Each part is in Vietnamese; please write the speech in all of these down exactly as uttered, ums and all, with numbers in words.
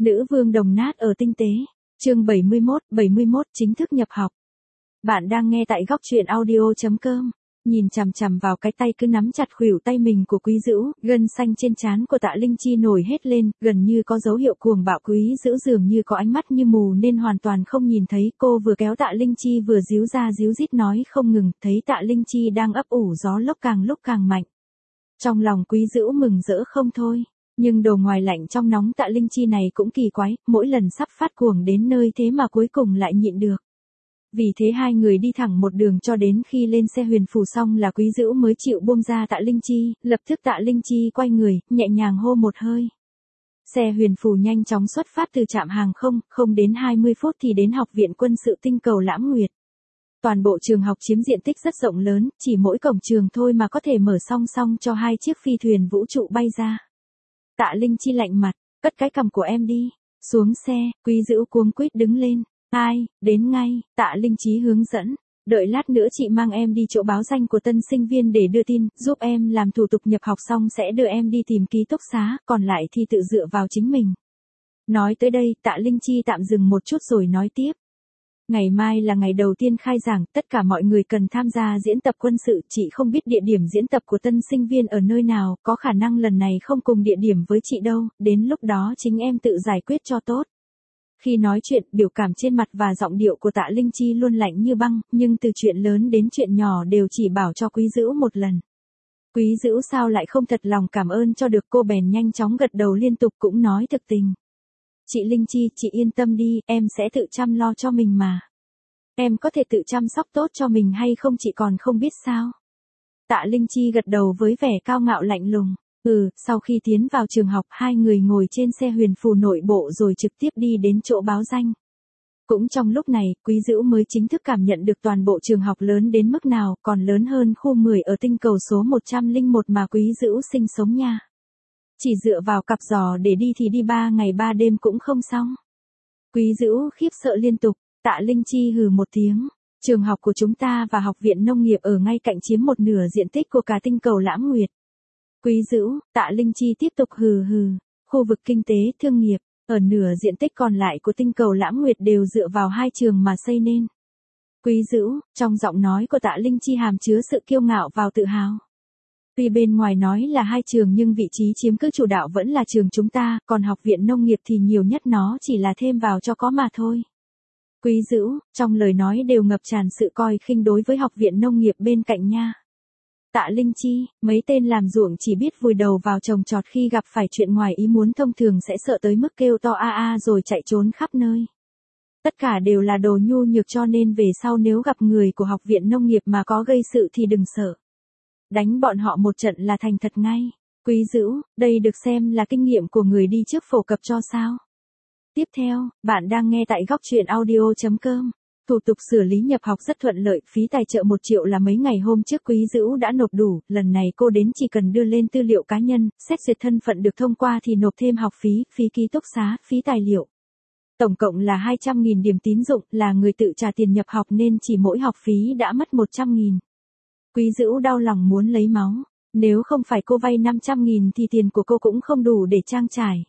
Nữ vương đồng nát ở tinh tế. Chương bảy mươi mốt, bảy mươi mốt chính thức nhập học. Bạn đang nghe tại góc truyện audio chấm com. Nhìn chằm chằm vào cái tay cứ nắm chặt khuỷu tay mình của Quý Dữu, gân xanh trên trán của Tạ Linh Chi nổi hết lên, gần như có dấu hiệu cuồng bạo. Quý Dữu dường như có ánh mắt như mù nên hoàn toàn không nhìn thấy. Cô vừa kéo Tạ Linh Chi vừa díu ra díu dít nói không ngừng, thấy Tạ Linh Chi đang ấp ủ gió lốc càng lúc càng mạnh. Trong lòng Quý Dữu mừng rỡ không thôi. Nhưng đồ ngoài lạnh trong nóng Tạ Linh Chi này cũng kỳ quái, mỗi lần sắp phát cuồng đến nơi thế mà cuối cùng lại nhịn được. Vì thế hai người đi thẳng một đường cho đến khi lên xe huyền phù xong là Quý Dữu mới chịu buông ra Tạ Linh Chi, lập tức Tạ Linh Chi quay người, nhẹ nhàng hô một hơi. Xe huyền phù nhanh chóng xuất phát từ trạm hàng không, không đến hai mươi phút thì đến học viện quân sự tinh cầu Lãm Nguyệt. Toàn bộ trường học chiếm diện tích rất rộng lớn, chỉ mỗi cổng trường thôi mà có thể mở song song cho hai chiếc phi thuyền vũ trụ bay ra. Tạ Linh Chi lạnh mặt, cất cái cằm của em đi. Xuống xe, Quý Dữu cuống quýt đứng lên. Ai, đến ngay, Tạ Linh Chi hướng dẫn. Đợi lát nữa chị mang em đi chỗ báo danh của tân sinh viên để đưa tin, giúp em làm thủ tục nhập học xong sẽ đưa em đi tìm ký túc xá, còn lại thì tự dựa vào chính mình. Nói tới đây, Tạ Linh Chi tạm dừng một chút rồi nói tiếp. Ngày mai là ngày đầu tiên khai giảng, tất cả mọi người cần tham gia diễn tập quân sự, chị không biết địa điểm diễn tập của tân sinh viên ở nơi nào, có khả năng lần này không cùng địa điểm với chị đâu, đến lúc đó chính em tự giải quyết cho tốt. Khi nói chuyện, biểu cảm trên mặt và giọng điệu của Tạ Linh Chi luôn lạnh như băng, nhưng từ chuyện lớn đến chuyện nhỏ đều chỉ bảo cho Quý Dữu một lần. Quý Dữu sao lại không thật lòng cảm ơn cho được, cô bèn nhanh chóng gật đầu liên tục cũng nói thực tình. Chị Linh Chi, chị yên tâm đi, em sẽ tự chăm lo cho mình mà. Em có thể tự chăm sóc tốt cho mình hay không chị còn không biết sao? Tạ Linh Chi gật đầu với vẻ cao ngạo lạnh lùng. Ừ, sau khi tiến vào trường học hai người ngồi trên xe huyền phù nội bộ rồi trực tiếp đi đến chỗ báo danh. Cũng trong lúc này, Quý Dữu mới chính thức cảm nhận được toàn bộ trường học lớn đến mức nào, còn lớn hơn khu mười ở tinh cầu số một trăm lẻ một mà Quý Dữu sinh sống nha. Chỉ dựa vào cặp giò để đi thì đi ba ngày ba đêm cũng không xong. Quý Dữu khiếp sợ liên tục, Tạ Linh Chi hừ một tiếng. Trường học của chúng ta và học viện nông nghiệp ở ngay cạnh chiếm một nửa diện tích của cả tinh cầu Lãm Nguyệt. Quý Dữu, Tạ Linh Chi tiếp tục hừ hừ. Khu vực kinh tế, thương nghiệp, ở nửa diện tích còn lại của tinh cầu Lãm Nguyệt đều dựa vào hai trường mà xây nên. Quý Dữu, trong giọng nói của Tạ Linh Chi hàm chứa sự kiêu ngạo và tự hào. Tuy bên ngoài nói là hai trường nhưng vị trí chiếm cứ chủ đạo vẫn là trường chúng ta, còn học viện nông nghiệp thì nhiều nhất nó chỉ là thêm vào cho có mà thôi. Quý Dữu, trong lời nói đều ngập tràn sự coi khinh đối với học viện nông nghiệp bên cạnh nha. Tạ Linh Chi, mấy tên làm ruộng chỉ biết vùi đầu vào trồng trọt khi gặp phải chuyện ngoài ý muốn thông thường sẽ sợ tới mức kêu to a a rồi chạy trốn khắp nơi. Tất cả đều là đồ nhu nhược cho nên về sau nếu gặp người của học viện nông nghiệp mà có gây sự thì đừng sợ. Đánh bọn họ một trận là thành thật ngay. Quý Dữu, đây được xem là kinh nghiệm của người đi trước phổ cập cho sao. Tiếp theo, bạn đang nghe tại góc truyện audio chấm com. Thủ tục xử lý nhập học rất thuận lợi, phí tài trợ một triệu là mấy ngày hôm trước Quý Dữu đã nộp đủ, lần này cô đến chỉ cần đưa lên tư liệu cá nhân, xét duyệt thân phận được thông qua thì nộp thêm học phí, phí ký túc xá, phí tài liệu. Tổng cộng là hai trăm nghìn điểm tín dụng, là người tự trả tiền nhập học nên chỉ mỗi học phí đã mất một trăm nghìn. Quý Dữu đau lòng muốn lấy máu, nếu không phải cô vay năm trăm nghìn thì tiền của cô cũng không đủ để trang trải.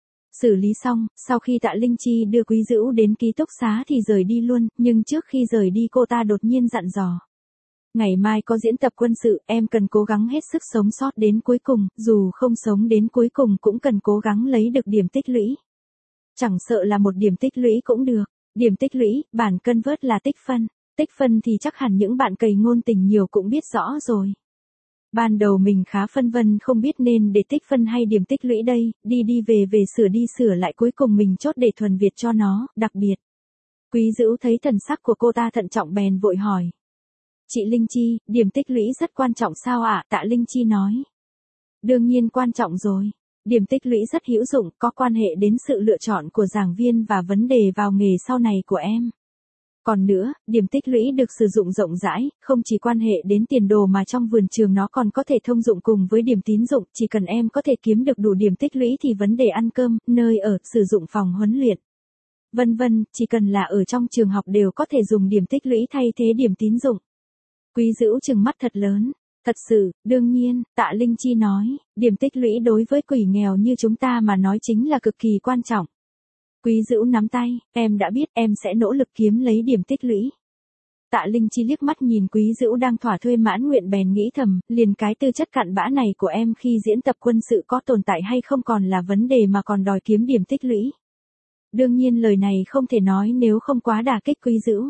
Xử lý xong, sau khi Tạ Linh Chi đưa Quý Dữu đến ký túc xá thì rời đi luôn, nhưng trước khi rời đi cô ta đột nhiên dặn dò. Ngày mai có diễn tập quân sự, em cần cố gắng hết sức sống sót đến cuối cùng, dù không sống đến cuối cùng cũng cần cố gắng lấy được điểm tích lũy. Chẳng sợ là một điểm tích lũy cũng được, điểm tích lũy, bản cân vớt là tích phân, tích phân thì chắc hẳn những bạn cày ngôn tình nhiều cũng biết rõ rồi. Ban đầu mình khá phân vân không biết nên để tích phân hay điểm tích lũy đây, đi đi về về sửa đi sửa lại cuối cùng mình chốt để thuần Việt cho nó, đặc biệt. Quý Dữu thấy thần sắc của cô ta thận trọng bèn vội hỏi. Chị Linh Chi, điểm tích lũy rất quan trọng sao ạ? Tạ Linh Chi nói. Đương nhiên quan trọng rồi. Điểm tích lũy rất hữu dụng, có quan hệ đến sự lựa chọn của giảng viên và vấn đề vào nghề sau này của em. Còn nữa, điểm tích lũy được sử dụng rộng rãi, không chỉ quan hệ đến tiền đồ mà trong vườn trường nó còn có thể thông dụng cùng với điểm tín dụng, chỉ cần em có thể kiếm được đủ điểm tích lũy thì vấn đề ăn cơm, nơi ở, sử dụng phòng huấn luyện, vân vân, chỉ cần là ở trong trường học đều có thể dùng điểm tích lũy thay thế điểm tín dụng. Quý Dữu trừng mắt thật lớn. Thật sự, đương nhiên, Tạ Linh Chi nói, điểm tích lũy đối với quỷ nghèo như chúng ta mà nói chính là cực kỳ quan trọng. Quý Dữu nắm tay, em đã biết, em sẽ nỗ lực kiếm lấy điểm tích lũy. Tạ Linh Chi liếc mắt nhìn Quý Dữu đang thỏa thuê mãn nguyện bèn nghĩ thầm, liền cái tư chất cặn bã này của em khi diễn tập quân sự có tồn tại hay không còn là vấn đề mà còn đòi kiếm điểm tích lũy. Đương nhiên lời này không thể nói nếu không quá đả kích Quý Dữu.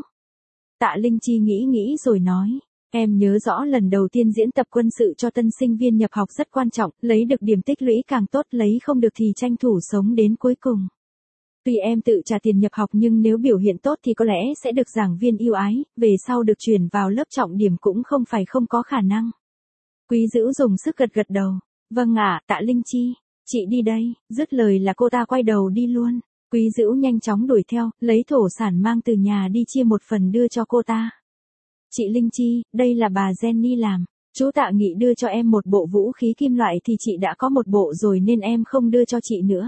Tạ Linh Chi nghĩ nghĩ rồi nói, em nhớ rõ lần đầu tiên diễn tập quân sự cho tân sinh viên nhập học rất quan trọng, lấy được điểm tích lũy càng tốt, lấy không được thì tranh thủ sống đến cuối cùng. Tuy em tự trả tiền nhập học nhưng nếu biểu hiện tốt thì có lẽ sẽ được giảng viên yêu ái, về sau được chuyển vào lớp trọng điểm cũng không phải không có khả năng. Quý Dữu dùng sức gật gật đầu, vâng ạ, Tạ Linh Chi, chị đi đây, dứt lời là cô ta quay đầu đi luôn. Quý Dữu nhanh chóng đuổi theo, lấy thổ sản mang từ nhà đi chia một phần đưa cho cô ta. Chị Linh Chi, đây là bà Jenny làm, chú Tạ Nghị đưa cho em một bộ vũ khí kim loại thì chị đã có một bộ rồi nên em không đưa cho chị nữa.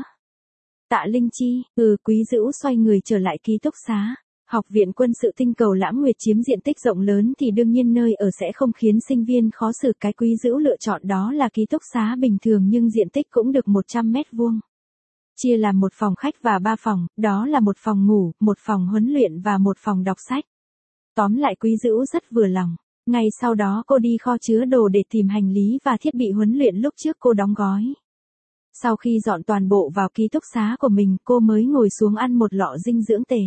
Tạ Linh Chi, ừ. Quý Dữu xoay người trở lại ký túc xá. Học viện quân sự tinh cầu Lãm Nguyệt chiếm diện tích rộng lớn thì đương nhiên nơi ở sẽ không khiến sinh viên khó xử, cái Quý Dữu lựa chọn đó là ký túc xá bình thường nhưng diện tích cũng được một trăm mét vuông. Chia làm một phòng khách và ba phòng, đó là một phòng ngủ, một phòng huấn luyện và một phòng đọc sách. Tóm lại Quý Dữu rất vừa lòng. Ngay sau đó cô đi kho chứa đồ để tìm hành lý và thiết bị huấn luyện lúc trước cô đóng gói. Sau khi dọn toàn bộ vào ký túc xá của mình, cô mới ngồi xuống ăn một lọ dinh dưỡng tề.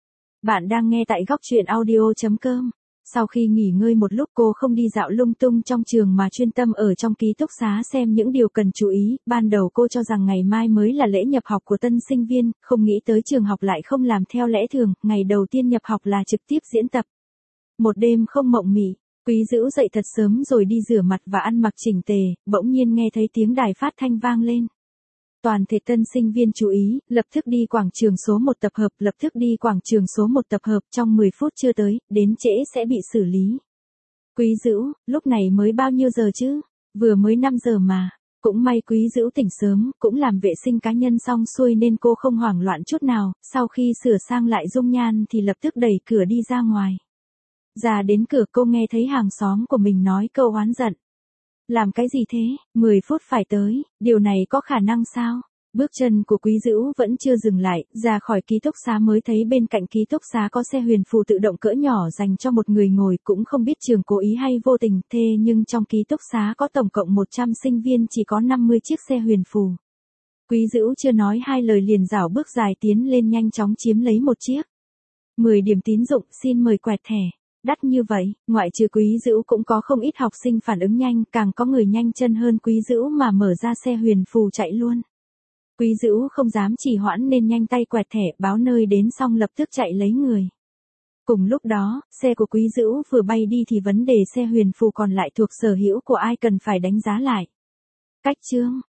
Bạn đang nghe tại góc truyện audio chấm com. Sau khi nghỉ ngơi một lúc cô không đi dạo lung tung trong trường mà chuyên tâm ở trong ký túc xá xem những điều cần chú ý. Ban đầu cô cho rằng ngày mai mới là lễ nhập học của tân sinh viên, không nghĩ tới trường học lại không làm theo lẽ thường, ngày đầu tiên nhập học là trực tiếp diễn tập. Một đêm không mộng mị, Quý Dữu dậy thật sớm rồi đi rửa mặt và ăn mặc chỉnh tề, bỗng nhiên nghe thấy tiếng đài phát thanh vang lên. Toàn thể tân sinh viên chú ý, lập tức đi quảng trường số một tập hợp, lập tức đi quảng trường số một tập hợp, trong mười phút chưa tới, đến trễ sẽ bị xử lý. Quý Dữu, lúc này mới bao nhiêu giờ chứ? Vừa mới năm giờ mà. Cũng may Quý Dữu tỉnh sớm, cũng làm vệ sinh cá nhân xong xuôi nên cô không hoảng loạn chút nào, sau khi sửa sang lại dung nhan thì lập tức đẩy cửa đi ra ngoài. Ra đến cửa cô nghe thấy hàng xóm của mình nói câu oán giận. Làm cái gì thế, mười phút phải tới, điều này có khả năng sao? Bước chân của Quý Dữu vẫn chưa dừng lại, ra khỏi ký túc xá mới thấy bên cạnh ký túc xá có xe huyền phù tự động cỡ nhỏ dành cho một người ngồi, cũng không biết trường cố ý hay vô tình, thế nhưng trong ký túc xá có tổng cộng một trăm sinh viên chỉ có năm mươi chiếc xe huyền phù. Quý Dữu chưa nói hai lời liền rảo bước dài tiến lên nhanh chóng chiếm lấy một chiếc. mười điểm tín dụng, xin mời quẹt thẻ. Đắt như vậy, ngoại trừ Quý Dữu cũng có không ít học sinh phản ứng nhanh, càng có người nhanh chân hơn Quý Dữu mà mở ra xe huyền phù chạy luôn. Quý Dữu không dám trì hoãn nên nhanh tay quẹt thẻ, báo nơi đến xong lập tức chạy lấy người. Cùng lúc đó, xe của Quý Dữu vừa bay đi thì vấn đề xe huyền phù còn lại thuộc sở hữu của ai cần phải đánh giá lại. Cách chương